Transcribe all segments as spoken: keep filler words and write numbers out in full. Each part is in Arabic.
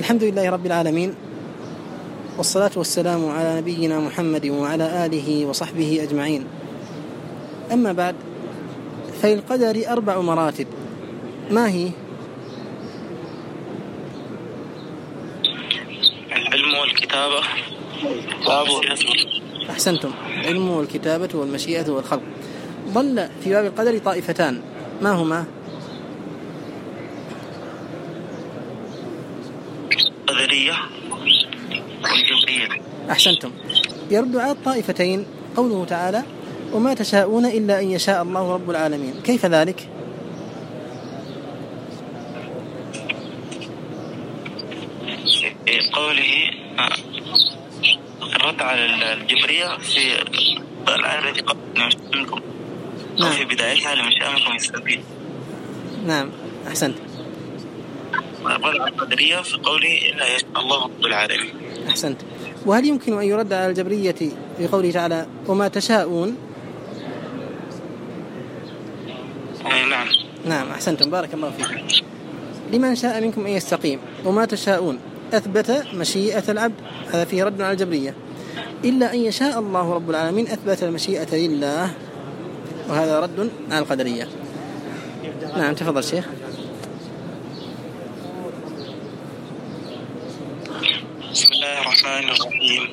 الحمد لله رب العالمين، والصلاة والسلام على نبينا محمد وعلى آله وصحبه أجمعين. أما بعد، فالقدر أربع مراتب. ما هي؟ العلم والكتابة. أحسنتم، العلم والكتابة والمشيئة والخلق. ضل في باب القدر طائفتان، ما هما؟ القدرية والجبرية. أحسنتم. يرد على الطائفتين قوله تعالى: وما تشاءون إلا أن يشاء الله رب العالمين. كيف ذلك؟ قوله الرد على الجبرية في الآية التي قبل منكم أو في بدايتها لمن شاء منكم يستفيد. نعم، أحسنت. الرد على القدرية في قوله إلا يشاء الله رب العالمين. أحسنت. وهل يمكن أن يرد على الجبرية في قوله تعالى: وما تشاءون؟ نعم نعم، أحسنتم، بارك الله فيكم. لمن شاء منكم أن يستقيم. وما تشاءون أثبت مشيئة العبد، هذا فيه رد على الجبرية. إلا أن يشاء الله رب العالمين أثبت المشيئة لله، وهذا رد على القدرية. نعم، تفضل شيخ. بسم الله الرحمن الرحيم.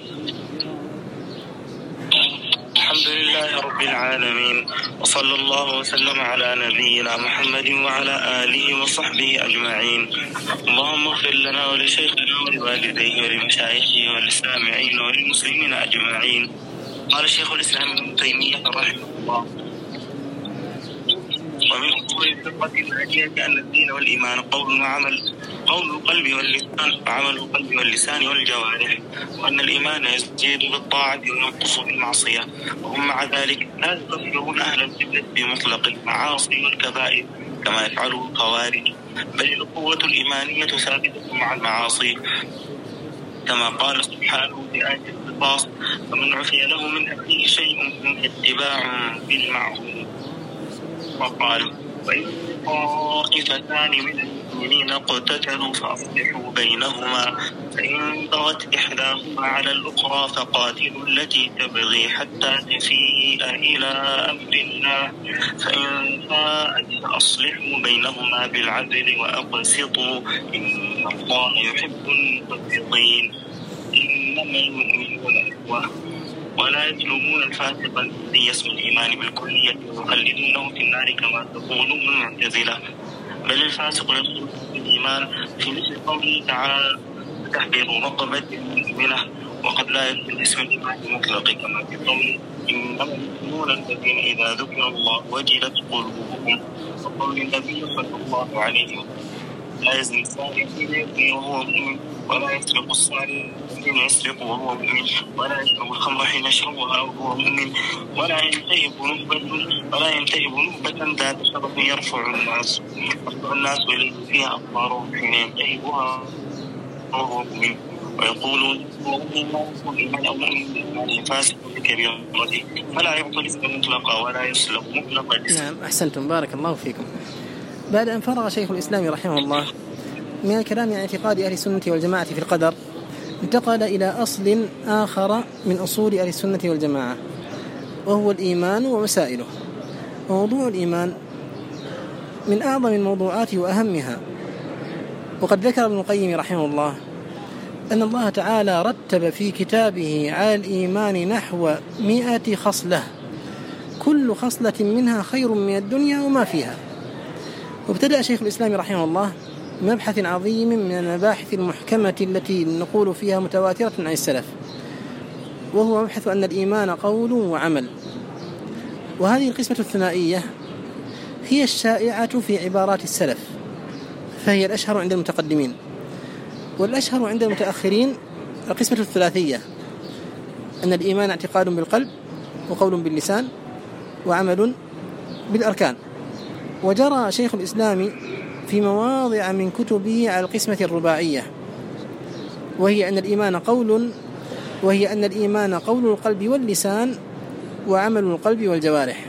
الحمد لله رب العالمين، وصلى الله وسلم على نبينا محمد وعلى آله وصحبه أجمعين. اللهم اغفر لنا ولشيخنا ولوالديه ولمشايخه وللسامعين وللمسلمين أجمعين. قال شيخ الإسلام ابن تيمية رحمه الله: ومن أصول الفقه الهادية أن الدين والإيمان قول وعمل، قول القلب واللسان وعمل القلب واللسان والجوارح، وأن الإيمان يزيد بالطاعة وينقص بالمعصية، وهم مع ذلك لا يكفرون أهل القبلة بمطلق المعاصي والكبائر كما يفعله الخوارج، بل القوة الإيمانية ثابتة مع المعاصي كما قال سبحانه في آية القصاص: فمن عفي له من أخيه شيء فاتباع بالمعروف. وقال: وإن طائفتان من المؤمنين اقتتلوا فأصلحوا بينهما، فإن بغت إحداهما على الأخرى فقاتلوا التي تبغي حتى تفيء إلى أمر الله، فإن فاءت فأصلحوا بينهما بالعدل وأقسطوا إن الله يحب المقسطين. إنما المؤمنون إخوة ولا يطلبون الفاسق الذي يسمى الإيمان بالكلية ويخلدونه في النار كما تقولون المعتزلة، بل الفاسق يدخل في الإيمان في مثل قوله تعالى: تحرير رقبة مؤمنة، وقد لا يدخل اسم الإيمان المطلق كما في قوله: إنما المؤمنون الذين إذا ذكر الله وجلت قلوبهم، وقول النبي صلى الله عليه وسلم: لا يزني السارق حين يزني وهو مؤمن، ولا يسرق السارق حين يسرق وهو مؤمن، ولا يشرب الخمر حين يشربها وهو مؤمن، ولا ينتهب نهبة ولا ينتهب نهبة ذات شرف يرفع الناس يرفع الناس إليه فيها أبصارهم حين ينتهبها وهو مؤمن، ويقولون إيمان أو مؤمن فاسق بكبيرته، فلا يبطل اسم مطلقا ولا يسلب مطلقا. نعم، أحسنتم، بارك الله فيكم. بعد أن فرغ شيخ الإسلام رحمه الله من الكلام عن اعتقاد أهل السنة والجماعة في القدر، انتقل إلى أصل آخر من أصول أهل السنة والجماعة، وهو الإيمان ومسائله. وموضوع الإيمان من أعظم الموضوعات وأهمها، وقد ذكر ابن القيم رحمه الله أن الله تعالى رتب في كتابه على الإيمان نحو مئة خصلة، كل خصلة منها خير من الدنيا وما فيها. وابتدأ شيخ الإسلام رحمه الله مبحث عظيم من المباحث المحكمة التي نقول فيها متواترة عن السلف، وهو مبحث أن الإيمان قول وعمل. وهذه القسمة الثنائية هي الشائعة في عبارات السلف، فهي الأشهر عند المتقدمين، والأشهر عند المتأخرين القسمة الثلاثية، أن الإيمان اعتقاد بالقلب وقول باللسان وعمل بالأركان. وجرى شيخ الإسلام في مواضع من كتبه على القسمة الرباعية، وهي أن الإيمان قول وهي أن الإيمان قول القلب واللسان وعمل القلب والجوارح.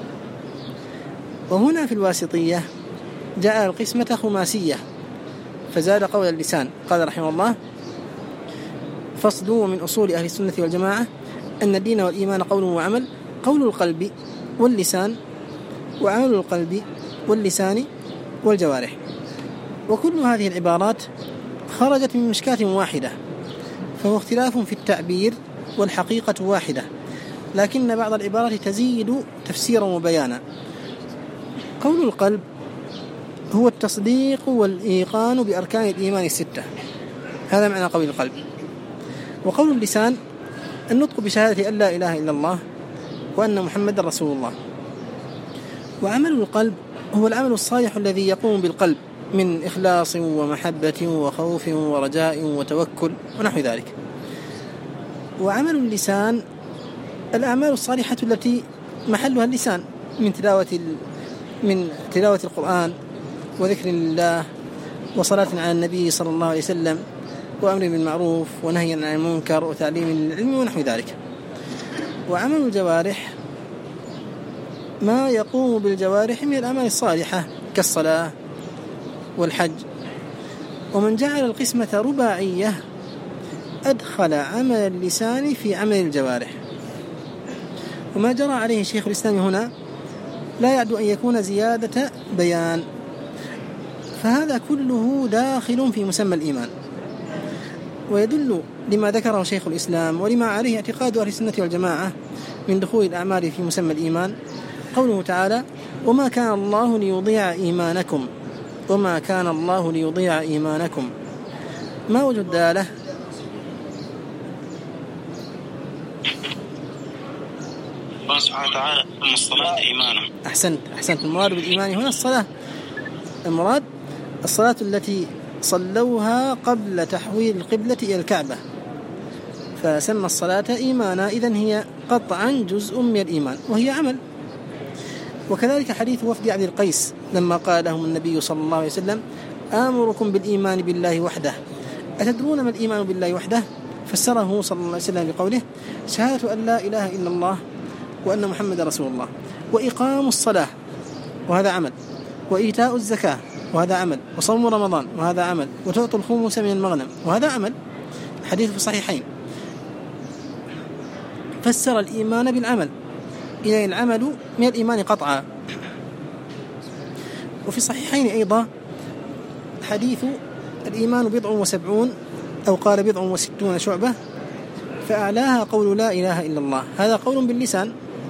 وهنا في الواسطية جاء القسمة خماسية، فزاد قول اللسان. قال رحمه الله: فصل من أصول أهل السنة والجماعة أن الدين والإيمان قول وعمل، قول القلب واللسان، وعمل القلب واللسان والجوارح. وكل هذه العبارات خرجت من مشكاة واحدة، فهو اختلاف في التعبير والحقيقة واحدة، لكن بعض العبارات تزيد تفسيرا وبيانا. قول القلب هو التصديق والإيقان بأركان الإيمان الستة، هذا معنى قول القلب. وقول اللسان النطق بشهادة أن لا إله إلا الله وأن محمد رسول الله. وعمل القلب هو العمل الصالح الذي يقوم بالقلب من إخلاص ومحبة وخوف ورجاء وتوكل ونحو ذلك. وعمل اللسان الأعمال الصالحة التي محلها اللسان من تلاوة من تلاوة القرآن وذكر الله وصلاة على النبي صلى الله عليه وسلم وأمر بالمعروف ونهي عن المنكر وتعليم العلم ونحو ذلك. وعمل الجوارح ما يقوم بالجوارح من الأعمال الصالحة كالصلاة والحج. ومن جعل القسمة رباعية أدخل عمل اللسان في عمل الجوارح. وما جرى عليه شيخ الإسلام هنا لا يعد أن يكون زيادة بيان، فهذا كله داخل في مسمى الإيمان، ويدل لما ذكره شيخ الإسلام ولما عليه اعتقاد أهل السنة والجماعة من دخول الأعمال في مسمى الإيمان قوله تعالى: وما كان الله ليضيع إيمانكم وما كان الله ليضيع إيمانكم. ما وجه الدالة؟ الله سبحانه وتعالى أن الصلاة إيمانا. أحسنت أحسنت المراد بالإيمان هنا الصلاة، المراد الصلاة التي صلوها قبل تحويل القبلة إلى الكعبة، فسمى الصلاة إيمانا، إذن هي قطعا جزء من الإيمان وهي عمل. وكذلك حديث وفد عبد القيس لما قال لهم النبي صلى الله عليه وسلم: آمركم بالإيمان بالله وحده، أتدرون ما الإيمان بالله وحده؟ فسره صلى الله عليه وسلم بقوله: شهادة أن لا إله إلا الله وأن محمد رسول الله، وإقام الصلاة وهذا عمل، وإيتاء الزكاة وهذا عمل، وصوم رمضان وهذا عمل، وتعطوا الخمس من المغنم وهذا عمل. الحديث في الصحيحين. فسر الإيمان بالعمل، إذن العمل من الإيمان قطعا. وفي الصحيحين أيضا حديث الإيمان بضع وسبعون أو قال بضع وستون شعبة، فأعلاها قول لا إله إلا الله، هذا قول باللسان،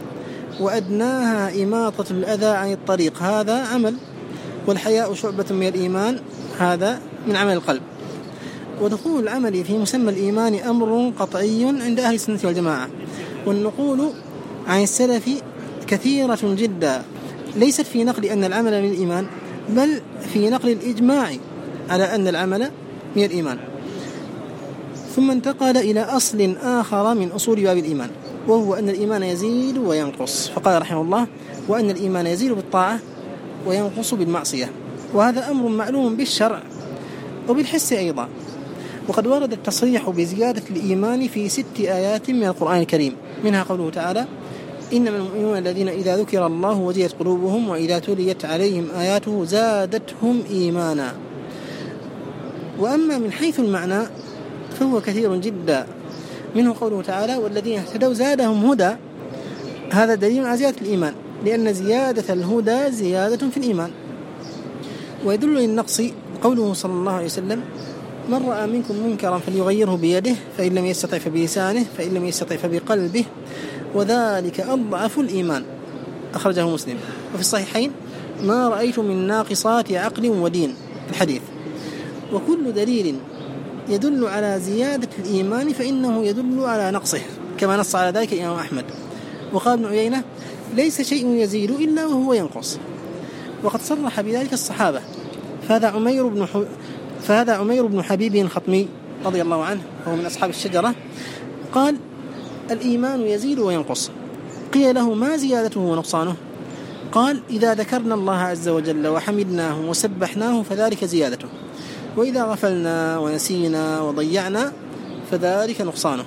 وأدناها إماطة الأذى عن الطريق، هذا عمل، والحياء شعبة من الإيمان، هذا من عمل القلب. ودخول العمل في مسمى الإيمان أمر قطعي عند أهل السنة والجماعة، والنقول عن السلف كثيرة جدا، ليست في نقل أن العمل من الإيمان، بل في نقل الإجماع على أن العمل من الإيمان. ثم انتقل إلى أصل آخر من أصول باب الإيمان، وهو أن الإيمان يزيد وينقص، فقال رحمه الله: وأن الإيمان يزيد بالطاعة وينقص بالمعصية، وهذا أمر معلوم بالشرع وبالحس أيضا. وقد ورد التصريح بزيادة الإيمان في ست آيات من القرآن الكريم، منها قوله تعالى: إنما المؤمنون الذين إذا ذكر الله وجلت قلوبهم وإذا تليت عليهم آياته زادتهم إيمانا. وأما من حيث المعنى فهو كثير جدا، منه قوله تعالى: والذين اهتدوا زادهم هدى، هذا دليل على زيادة الإيمان، لأن زيادة الهدى زيادة في الإيمان. ويدل للنقص قوله صلى الله عليه وسلم: من رأى منكم منكرا فليغيره بيده، فإن لم يستطع فبلسانه، فإن لم يستطع فبقلبه، وذلك أضعف الإيمان، أخرجه مسلم. وفي الصحيحين: ما رأيت من ناقصات عقل ودين، الحديث. وكل دليل يدل على زيادة الإيمان فإنه يدل على نقصه، كما نص على ذلك الإمام أحمد. وقال ابن عيينة: ليس شيء يزيد إلا وهو ينقص. وقد صرح بذلك الصحابة، فهذا عمير بن ح... فهذا عمير بن حبيب الخطمي رضي الله عنه، وهو من أصحاب الشجرة، قال: الإيمان يزيد وينقص. قيل له: ما زيادته ونقصانه؟ قال: إذا ذكرنا الله عز وجل وحمدناه وسبحناه فذلك زيادته، وإذا غفلنا ونسينا وضيعنا فذلك نقصانه.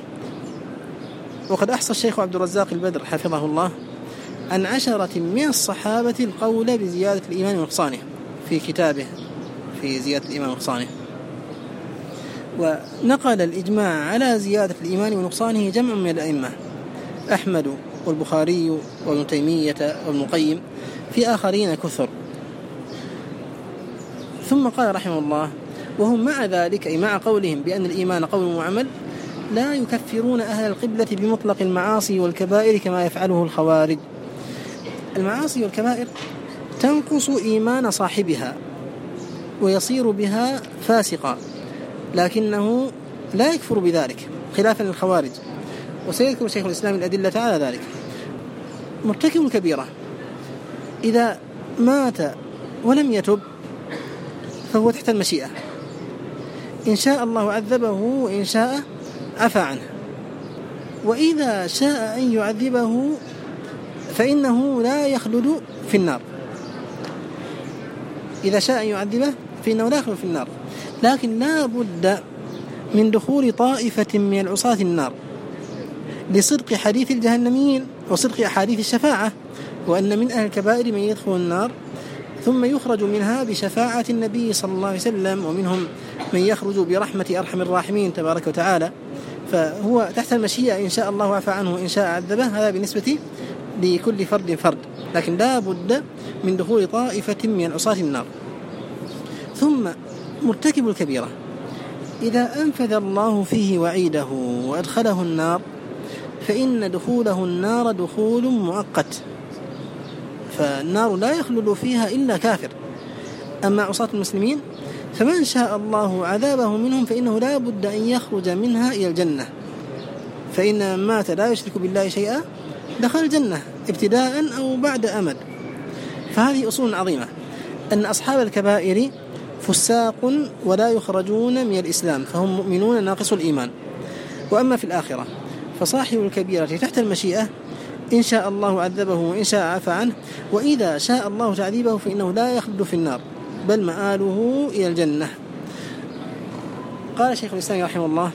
وقد أحصى الشيخ عبد الرزاق البدر حفظه الله عن عشرة من الصحابة القول بزيادة الإيمان ونقصانه في كتابه في زيادة الإيمان ونقصانه. ونقل الإجماع على زيادة الإيمان ونقصانه جمع من الأئمة، أحمد والبخاري وابن تيمية وابن القيم، في آخرين كثر. ثم قال رحمه الله: وهم مع ذلك، أي مع قولهم بأن الإيمان قول وعمل، لا يكفرون أهل القبلة بمطلق المعاصي والكبائر كما يفعله الخوارج. المعاصي والكبائر تنقص إيمان صاحبها ويصير بها فاسقا، لكنه لا يكفر بذلك خلافا للخوارج، وسيذكر شيخ الإسلام الأدلة على ذلك. مرتكب الكبيرة إذا مات ولم يتب فهو تحت المشيئة، إن شاء الله عذبه وإن شاء عفى عنه، وإذا شاء أن يعذبه فإنه لا يخلد في النار. إذا شاء أن يعذبه فإنه لا يخلد في النار، لكن لا بد من دخول طائفة من العصاة النار لصدق حديث الجهنميين وصدق أحاديث الشفاعة، وأن من أهل الكبائر من يدخل النار ثم يخرج منها بشفاعة النبي صلى الله عليه وسلم، ومنهم من يخرج برحمة أرحم الراحمين تبارك وتعالى، فهو تحت المشيئة، إن شاء الله عفى عنه وإن شاء عذبه، هذا بالنسبة لكل فرد فرد، لكن لا بد من دخول طائفة من عصاة النار. ثم مرتكب الكبيرة إذا أنفذ الله فيه وعيده وأدخله النار فإن دخوله النار دخول مؤقت، فالنار لا يخلد فيها إلا كافر. أما عصاة المسلمين فمن شاء الله عذابه منهم فإنه لا بد أن يخرج منها إلى الجنة، فإن من مات لا يشرك بالله شيئا دخل الجنة ابتداء أو بعد أمد. فهذه أصول عظيمة، أن أصحاب الكبائر فساق ولا يخرجون من الإسلام، فهم مؤمنون ناقص الإيمان. وأما في الآخرة فصاحب الكبيرة تحت المشيئة، إن شاء الله عذبه وإن شاء عفى عنه، وإذا شاء الله تعذيبه فإنه لا يخلد في النار بل مآله إلى الجنة. قال شيخ الإسلام رحمه الله: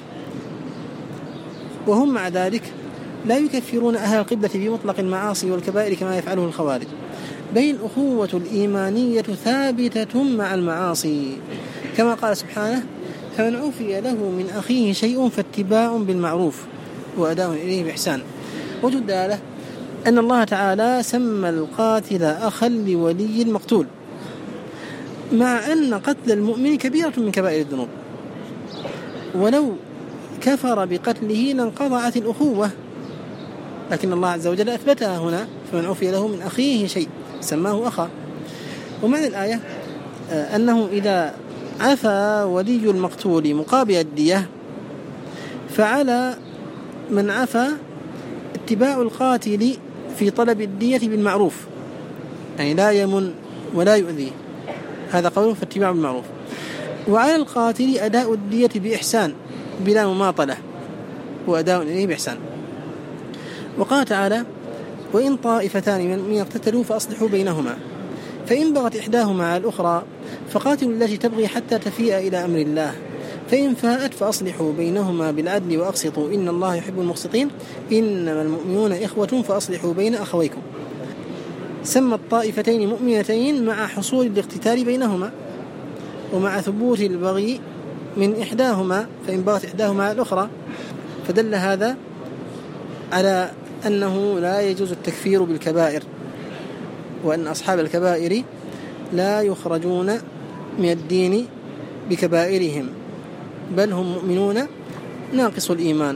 وهم مع ذلك لا يكفرون أهل القبلة بمطلق المعاصي والكبائر كما يفعله الخوارج، بل الأخوة الإيمانية ثابتة مع المعاصي، كما قال سبحانه: فمن عفي له من أخيه شيء فاتباع بالمعروف وأداء إليه بإحسان. وجه الدلالة أن الله تعالى سمى القاتل أخا لولي المقتول، مع أن قتل المؤمن كبيرة من كبائر الذنوب، ولو كفر بقتله لانقطعت الأخوة، لكن الله عز وجل أثبتها هنا: فمن عفي له من أخيه شيء سماه أخا. ومعنى الآية أنه إذا عفى ولي المقتول مقابل الدية فعلى من عفى اتباع القاتل في طلب الدية بالمعروف، يعني لا يمن ولا يؤذي، هذا قوله فاتباع بالمعروف. وعلى القاتل أداء الدية بإحسان بلا مماطلة وأداء إليه بإحسان. وقال تعالى: وإن طائفتان من اقتتلوا فأصلحوا بينهما، فإن بغت إحداهما على الأخرى فقاتلوا التي تبغي حتى تفيء إلى أمر الله، فإن فاءت فأصلحوا بينهما بالعدل وأقسطوا إن الله يحب المقسطين، إنما المؤمنون إخوة فأصلحوا بين أخويكم. سمى الطائفتين مؤمنتين مع حصول الاقتتال بينهما ومع ثبوت البغي من إحداهما، فإن بغت إحداهما على الأخرى، فدل هذا على أنه لا يجوز التكفير بالكبائر، وأن أصحاب الكبائر لا يخرجون من الدين بكبائرهم، بل هم مؤمنون ناقص الإيمان.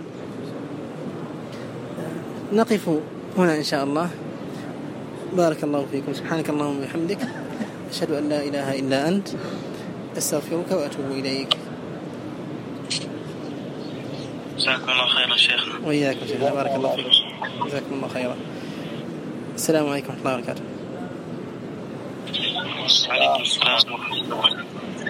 نقف هنا إن شاء الله. بارك الله فيكم. سبحانك اللهم وبحمدك، أشهد أن لا إله إلا أنت، أستغفرك وأتوب إليك. جزاكم الله خيرا شيخنا. وإياكم شيخنا، بارك الله فيكم، جزاكم الله خيرا. السلام عليكم ورحمة الله وبركاته. وعليكم السلام ورحمة الله وبركاته.